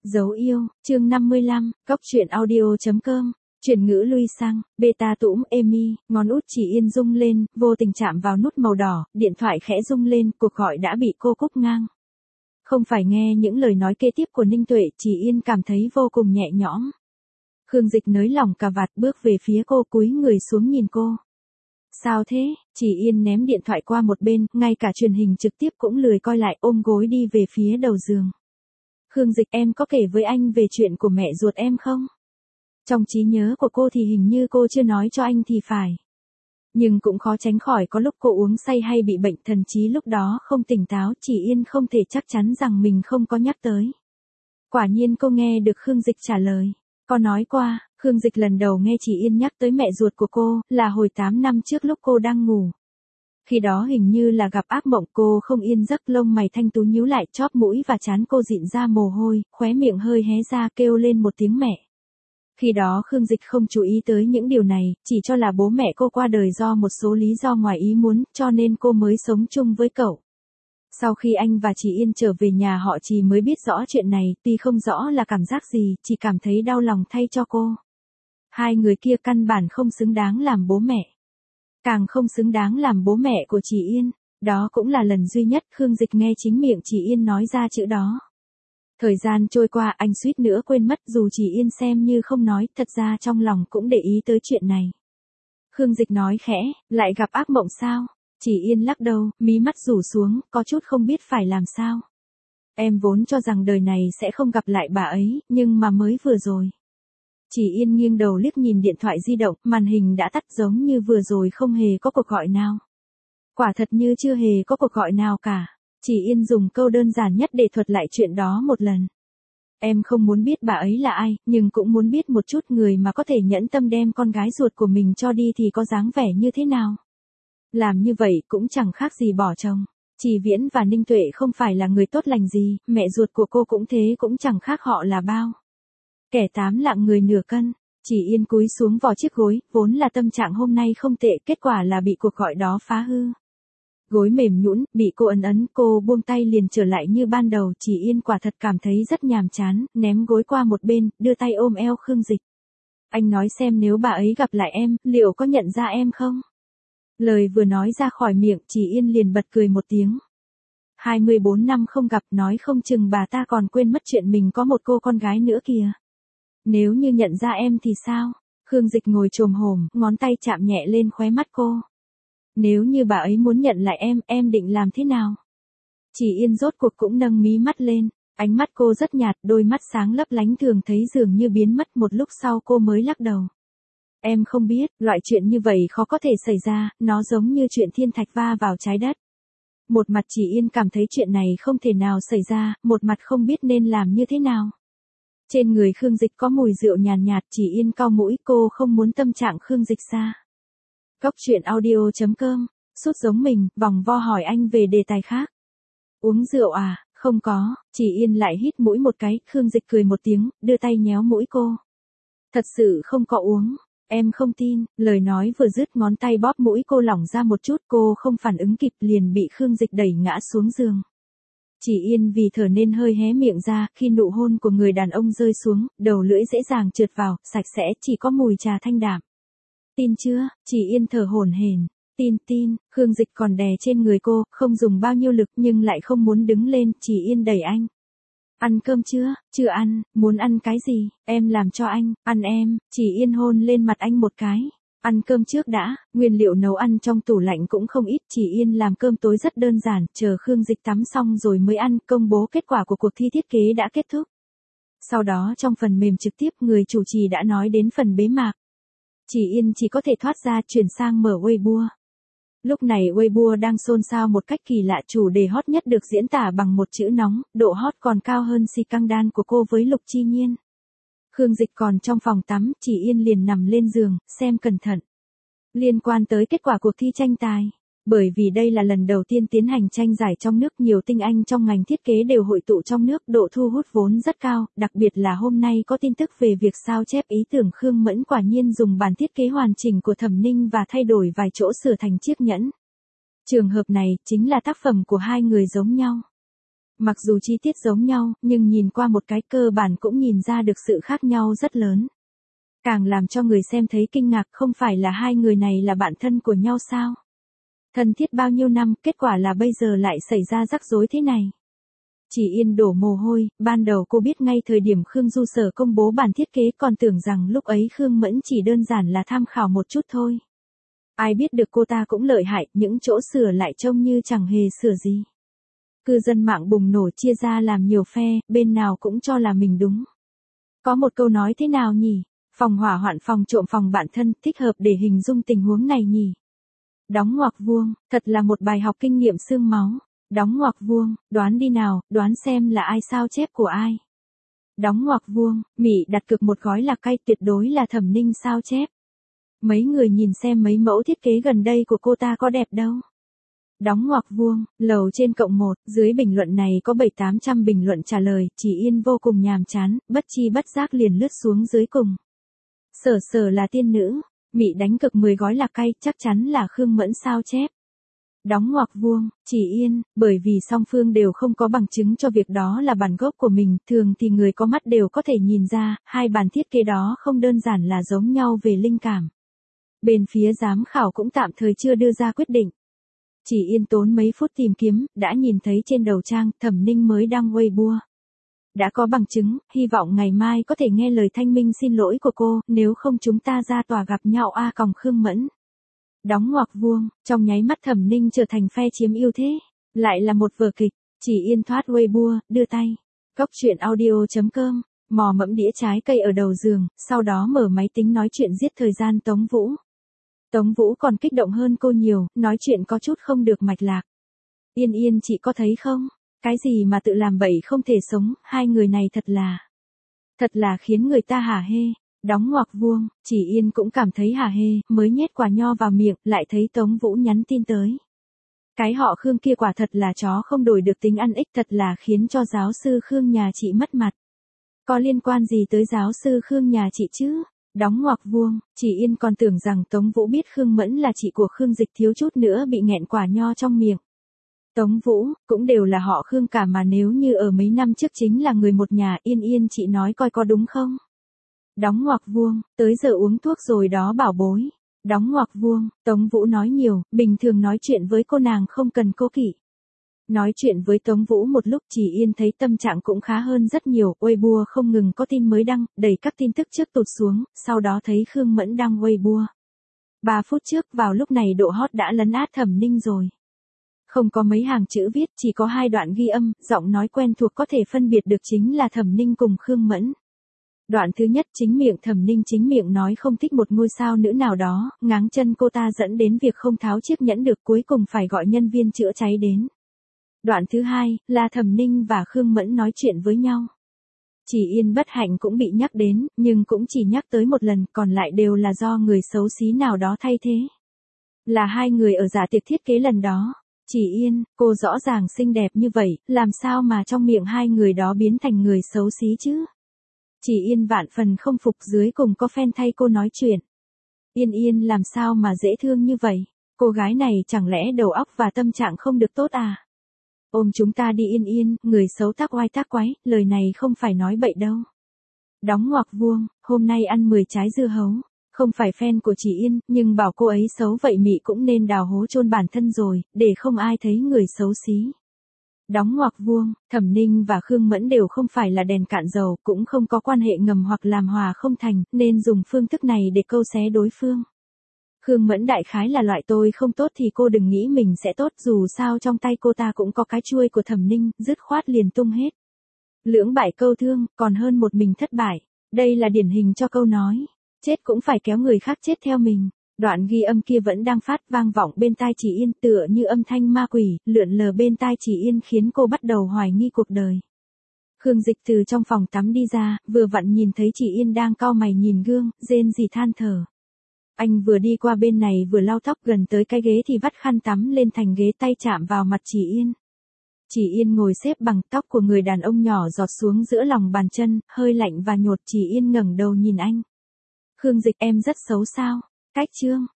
Dấu yêu, chương 55, Cóc truyện audio.com, chuyển ngữ lui sang, beta tũm Amy, ngón út chỉ Yên rung lên, vô tình chạm vào nút màu đỏ, điện thoại khẽ rung lên, cuộc gọi đã bị cô cúp ngang. Không phải nghe những lời nói kế tiếp của Ninh Tuệ, chỉ Yên cảm thấy vô cùng nhẹ nhõm. Khương Dịch nới lỏng cà vạt bước về phía cô, cúi người xuống nhìn cô. Sao thế? Chỉ Yên ném điện thoại qua một bên, ngay cả truyền hình trực tiếp cũng lười coi lại, ôm gối đi về phía đầu giường. Khương Dịch, em có kể với anh về chuyện của mẹ ruột em không? Trong trí nhớ của cô thì hình như cô chưa nói cho anh thì phải. Nhưng cũng khó tránh khỏi có lúc cô uống say hay bị bệnh, thần trí lúc đó không tỉnh táo, chỉ Yên không thể chắc chắn rằng mình không có nhắc tới. Quả nhiên cô nghe được Khương Dịch trả lời. Có nói qua, Khương Dịch lần đầu nghe chỉ Yên nhắc tới mẹ ruột của cô, là hồi 8 năm trước lúc cô đang ngủ. Khi đó hình như là gặp ác mộng, cô không yên giấc, lông mày thanh tú nhíu lại, chóp mũi và trán cô dịn ra mồ hôi, khóe miệng hơi hé ra, kêu lên một tiếng mẹ. Khi đó Khương Dịch không chú ý tới những điều này, chỉ cho là bố mẹ cô qua đời do một số lý do ngoài ý muốn, cho nên cô mới sống chung với cậu. Sau khi anh và chị Yên trở về nhà họ Trì mới biết rõ chuyện này, tuy không rõ là cảm giác gì, chỉ cảm thấy đau lòng thay cho cô. Hai người kia căn bản không xứng đáng làm bố mẹ. Càng không xứng đáng làm bố mẹ của chị Yên. Đó cũng là lần duy nhất Khương Dịch nghe chính miệng chị Yên nói ra chữ đó. Thời gian trôi qua, anh suýt nữa quên mất, dù chị Yên xem như không nói, thật ra trong lòng cũng để ý tới chuyện này. Khương Dịch nói khẽ, lại gặp ác mộng sao? Chỉ Yên lắc đầu, mí mắt rủ xuống, có chút không biết phải làm sao. Em vốn cho rằng đời này sẽ không gặp lại bà ấy, nhưng mà mới vừa rồi. Chỉ Yên nghiêng đầu liếc nhìn điện thoại di động, màn hình đã tắt, giống như vừa rồi không hề có cuộc gọi nào. Quả thật như chưa hề có cuộc gọi nào cả. Chỉ Yên dùng câu đơn giản nhất để thuật lại chuyện đó một lần. Em không muốn biết bà ấy là ai, nhưng cũng muốn biết một chút người mà có thể nhẫn tâm đem con gái ruột của mình cho đi thì có dáng vẻ như thế nào. Làm như vậy cũng chẳng khác gì bỏ chồng. Chỉ Viễn và Ninh Tuệ không phải là người tốt lành gì, mẹ ruột của cô cũng thế, cũng chẳng khác họ là bao. Kẻ 8 lạng người nửa cân. Chỉ Yên cúi xuống vò chiếc gối, vốn là tâm trạng hôm nay không tệ, kết quả là bị cuộc gọi đó phá hư. Gối mềm nhũn, bị cô ấn, cô buông tay liền trở lại như ban đầu. Chỉ Yên quả thật cảm thấy rất nhàm chán, ném gối qua một bên, đưa tay ôm eo Khương Dịch. Anh nói xem nếu bà ấy gặp lại em, liệu có nhận ra em không? Lời vừa nói ra khỏi miệng, Chỉ Yên liền bật cười một tiếng. 24 năm không gặp, nói không chừng bà ta còn quên mất chuyện mình có một cô con gái nữa kìa. Nếu như nhận ra em thì sao? Khương Dịch ngồi chồm hổm, ngón tay chạm nhẹ lên khóe mắt cô. Nếu như bà ấy muốn nhận lại em định làm thế nào? Chỉ Yên rốt cuộc cũng nâng mí mắt lên, ánh mắt cô rất nhạt, đôi mắt sáng lấp lánh thường thấy dường như biến mất, một lúc sau cô mới lắc đầu. Em không biết, loại chuyện như vậy khó có thể xảy ra, nó giống như chuyện thiên thạch va vào trái đất. Một mặt Chỉ Yên cảm thấy chuyện này không thể nào xảy ra, một mặt không biết nên làm như thế nào. Trên người Khương Dịch có mùi rượu nhàn nhạt, Chỉ Yên cau mũi, cô không muốn tâm trạng Khương Dịch xa. Cóc truyện audio.com, sốt giống mình, vòng vo hỏi anh về đề tài khác. Uống rượu à? Không có. Chỉ Yên lại hít mũi một cái, Khương Dịch cười một tiếng, đưa tay nhéo mũi cô. Thật sự không có uống. Em không tin. Lời nói vừa dứt, ngón tay bóp mũi cô lỏng ra một chút, cô không phản ứng kịp liền bị Khương Dịch đẩy ngã xuống giường. Chỉ Yên vì thở nên hơi hé miệng ra, khi nụ hôn của người đàn ông rơi xuống, đầu lưỡi dễ dàng trượt vào, sạch sẽ, chỉ có mùi trà thanh đạm. Tin chưa? Chỉ Yên thở hổn hển. Tin. Khương Dịch còn đè trên người cô, không dùng bao nhiêu lực nhưng lại không muốn đứng lên. Chỉ Yên đẩy anh. Ăn cơm chưa? Chưa ăn. Muốn ăn cái gì? Em làm cho anh. Ăn em. Chỉ Yên hôn lên mặt anh một cái. Ăn cơm trước đã. Nguyên liệu nấu ăn trong tủ lạnh cũng không ít. Chỉ Yên làm cơm tối rất đơn giản, chờ Khương Dịch tắm xong rồi mới ăn. Công bố kết quả của cuộc thi thiết kế đã kết thúc. Sau đó trong phần mềm trực tiếp, người chủ trì đã nói đến phần bế mạc. Chỉ Yên chỉ có thể thoát ra, chuyển sang mở Weibo. Lúc này Weibo đang xôn xao một cách kỳ lạ, chủ đề hot nhất được diễn tả bằng một chữ nóng, độ hot còn cao hơn scandal của cô với Lục Chi Nhiên. Khương Dịch còn trong phòng tắm, Chỉ Yên liền nằm lên giường, xem cẩn thận. Liên quan tới kết quả cuộc thi tranh tài. Bởi vì đây là lần đầu tiên tiến hành tranh giải trong nước, nhiều tinh anh trong ngành thiết kế đều hội tụ trong nước, độ thu hút vốn rất cao, đặc biệt là hôm nay có tin tức về việc sao chép ý tưởng Khương Mẫn quả nhiên dùng bản thiết kế hoàn chỉnh của Thẩm Ninh và thay đổi vài chỗ sửa thành chiếc nhẫn. Trường hợp này chính là tác phẩm của hai người giống nhau. Mặc dù chi tiết giống nhau, nhưng nhìn qua một cái cơ bản cũng nhìn ra được sự khác nhau rất lớn. Càng làm cho người xem thấy kinh ngạc, không phải là hai người này là bạn thân của nhau sao? Thân thiết bao nhiêu năm, kết quả là bây giờ lại xảy ra rắc rối thế này. Chỉ Yên đổ mồ hôi, ban đầu cô biết ngay thời điểm Khương Du Sở công bố bản thiết kế, còn tưởng rằng lúc ấy Khương Mẫn chỉ đơn giản là tham khảo một chút thôi. Ai biết được cô ta cũng lợi hại, những chỗ sửa lại trông như chẳng hề sửa gì. Cư dân mạng bùng nổ chia ra làm nhiều phe, bên nào cũng cho là mình đúng. Có một câu nói thế nào nhỉ? Phòng hỏa hoạn, phòng trộm, phòng bạn thân, thích hợp để hình dung tình huống này nhỉ? Đóng ngoặc vuông, thật là một bài học kinh nghiệm xương máu. Đóng ngoặc vuông, đoán đi nào, đoán xem là ai sao chép của ai. Đóng ngoặc vuông, Mị đặt cược một gói lạc cay, tuyệt đối là Thẩm Ninh sao chép. Mấy người nhìn xem mấy mẫu thiết kế gần đây của cô ta có đẹp đâu. Đóng ngoặc vuông, lầu trên cộng 1, dưới bình luận này có 700-800 bình luận trả lời, Chỉ Yên vô cùng nhàm chán, bất chi bất giác liền lướt xuống dưới cùng. Sở là tiên nữ, Mị đánh cực 10 gói lạc cay, chắc chắn là Khương Mẫn sao chép. Đóng ngoặc vuông, Chỉ Yên, bởi vì song phương đều không có bằng chứng cho việc đó là bản gốc của mình, thường thì người có mắt đều có thể nhìn ra, hai bản thiết kế đó không đơn giản là giống nhau về linh cảm. Bên phía giám khảo cũng tạm thời chưa đưa ra quyết định. Chỉ Yên tốn mấy phút tìm kiếm, đã nhìn thấy trên đầu trang, Thẩm Ninh mới đăng Weibo. Đã có bằng chứng, hy vọng ngày mai có thể nghe lời thanh minh xin lỗi của cô, nếu không chúng ta ra tòa gặp nhau Khương Mẫn. Đóng ngoặc vuông, trong nháy mắt Thẩm Ninh trở thành phe chiếm ưu thế. Lại là một vở kịch, Chỉ Yên thoát Weibo, đưa tay. Góc truyện audio.com, mò mẫm đĩa trái cây ở đầu giường, sau đó mở máy tính nói chuyện giết thời gian Tống Vũ. Tống Vũ còn kích động hơn cô nhiều, nói chuyện có chút không được mạch lạc. Yên chị có thấy không? Cái gì mà tự làm bậy không thể sống, hai người này thật là khiến người ta hả hê. Đóng ngoặc vuông, Chỉ Yên cũng cảm thấy hả hê, mới nhét quả nho vào miệng, lại thấy Tống Vũ nhắn tin tới. Cái họ Khương kia quả thật là chó không đổi được tính ăn ích, thật là khiến cho giáo sư Khương nhà chị mất mặt. Có liên quan gì tới giáo sư Khương nhà chị chứ? Đóng ngoặc vuông, Chỉ Yên còn tưởng rằng Tống Vũ biết Khương Mẫn là chị của Khương Dịch, thiếu chút nữa bị nghẹn quả nho trong miệng. Tống Vũ, cũng đều là họ Khương cả mà, nếu như ở mấy năm trước chính là người một nhà, Yên chị nói coi có đúng không? Đóng ngoặc vuông, tới giờ uống thuốc rồi đó bảo bối. Đóng ngoặc vuông, Tống Vũ nói nhiều, bình thường nói chuyện với cô nàng không cần cố kỵ. Nói chuyện với Tống Vũ một lúc, Chỉ Yên thấy tâm trạng cũng khá hơn rất nhiều, Weibo không ngừng có tin mới đăng, đẩy các tin tức trước tụt xuống, sau đó thấy Khương Mẫn đăng Weibo. 3 phút trước vào lúc này độ hot đã lấn át Thẩm Ninh rồi. Không có mấy hàng chữ viết, chỉ có 2 đoạn ghi âm, giọng nói quen thuộc có thể phân biệt được chính là Thẩm Ninh cùng Khương Mẫn. Đoạn thứ nhất, chính miệng Thẩm Ninh chính miệng nói không thích một ngôi sao nữ nào đó, ngáng chân cô ta dẫn đến việc không tháo chiếc nhẫn được, cuối cùng phải gọi nhân viên chữa cháy đến. Đoạn thứ hai, là Thẩm Ninh và Khương Mẫn nói chuyện với nhau. Chỉ Yên bất hạnh cũng bị nhắc đến, nhưng cũng chỉ nhắc tới một lần, còn lại đều là do người xấu xí nào đó thay thế. Là hai người ở giả tiệc thiết kế lần đó. Chỉ Yên, cô rõ ràng xinh đẹp như vậy, làm sao mà trong miệng hai người đó biến thành người xấu xí chứ? Chỉ Yên vạn phần không phục, dưới cùng có fan thay cô nói chuyện. Yên làm sao mà dễ thương như vậy? Cô gái này chẳng lẽ đầu óc và tâm trạng không được tốt à? Ôm chúng ta đi Yên, người xấu tác oai tác quái, lời này không phải nói bậy đâu. Đóng ngoặc vuông, hôm nay ăn 10 trái dưa hấu. Không phải fan của Chỉ Yên, nhưng bảo cô ấy xấu vậy Mị cũng nên đào hố chôn bản thân rồi, để không ai thấy người xấu xí. Đóng ngoặc vuông, Thẩm Ninh và Khương Mẫn đều không phải là đèn cạn dầu, cũng không có quan hệ ngầm hoặc làm hòa không thành, nên dùng phương thức này để câu xé đối phương. Khương Mẫn đại khái là loại tôi không tốt thì cô đừng nghĩ mình sẽ tốt, dù sao trong tay cô ta cũng có cái chuôi của Thẩm Ninh, dứt khoát liền tung hết. Lưỡng bại câu thương, còn hơn một mình thất bại. Đây là điển hình cho câu nói, chết cũng phải kéo người khác chết theo mình. Đoạn ghi âm kia vẫn đang phát vang vọng bên tai Chỉ Yên, tựa như âm thanh ma quỷ, lượn lờ bên tai Chỉ Yên khiến cô bắt đầu hoài nghi cuộc đời. Khương Dịch từ trong phòng tắm đi ra, vừa vặn nhìn thấy Chỉ Yên đang cau mày nhìn gương, rên rỉ than thở. Anh vừa đi qua bên này vừa lau tóc, gần tới cái ghế thì vắt khăn tắm lên thành ghế, tay chạm vào mặt Chỉ Yên. Chỉ Yên ngồi xếp bằng, tóc của người đàn ông nhỏ giọt xuống giữa lòng bàn chân, hơi lạnh và nhột. Chỉ Yên ngẩng đầu nhìn anh. Khương Dịch, em rất xấu sao? Cách chương.